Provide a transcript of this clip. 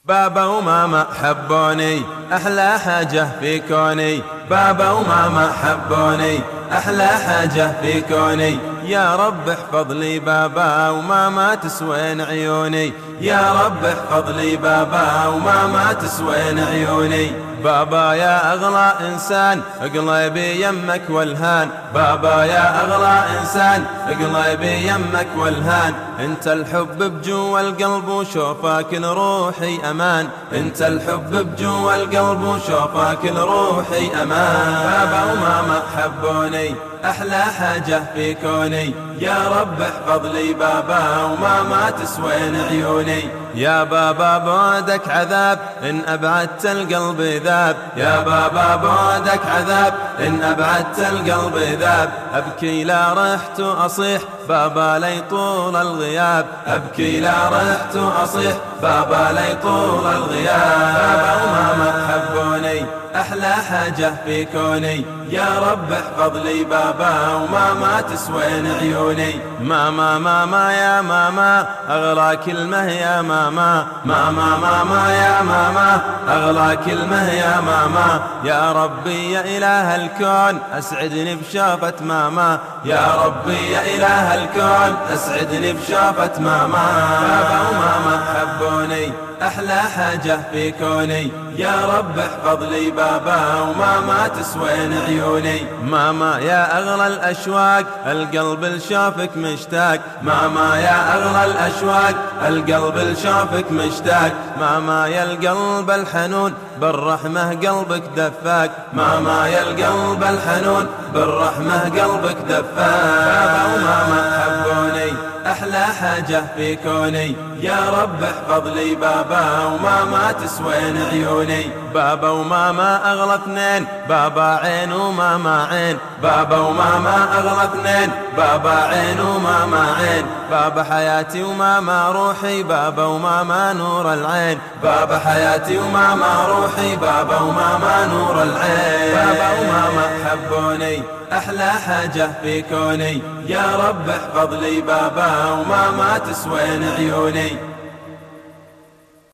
بابا وماما حبوني أحلى حاجة في كوني، بابا وماما حبوني أحلى حاجة في كوني. يا رب احفظ لي بابا وماما تسوين عيوني، يا رب احفظ لي بابا وماما تسوين عيوني. بابا يا أغلى إنسان قلبي يمك والهان، بابا يا أغلى إنسان قلبي يمك والهان. انت الحب بجوا القلب وشوفك لروحي أمان، انت الحب بجوا القلب وشوفك لروحي أمان. بابا وماما حبوني أحلى حاجة في كوني، يا رب احفظ لي بابا وماما تسوين عيوني. يا بابا بعدك عذاب إن أبعدت القلب ذاب، يا بابا بعدك عذاب إن أبعدت القلب ذاب. أبكي لا رحت أصيح بابا لي طول الغياب، أبكي لا رحت أصيح بابا لي طول الغياب. بابا وماما حبوني أحلى حاجة في كوني، يا رب احفظ لي بابا وماما تسوين عيوني. ماما ماما يا ماما أغلى كلمة يا ماما، ماما ماما يا ماما أغلى كلمة يا ماما. يا ربي يا إله الكون أسعدني بشافة ماما، يا ربي يا إله الكون أسعدني بشافة ماما. بابا وماما حبوني أحلى حاجة في كوني، يا رب احفظ لي بابا وماما تسوين عيوني. ماما يا أغلى الأشواق القلب لشافك مشتاق، ماما يا أغلى الأشواق القلب لشافك مشتاق. ماما يا القلب الحنون بالرحمة قلبك دفاك، ماما يا القلب الحنون بالرحمة قلبك دفاك. بابا وماما حبوني أحلى حاجة في كوني، يا رب احفظ لي بابا وماما تسوين عيوني. بابا وماما أغلى اثنين، بابا عين وماما عين، بابا وماما أغلى اثنين، بابا عين وماما عين. بابا حياتي وماما روحي، بابا وماما نور العين، بابا حياتي وماما روحي، بابا وماما نور العين. بابا وماما حبوني أحلى حاجة في كوني، يا رب احفظ لي بابا وماما تسوين عيوني.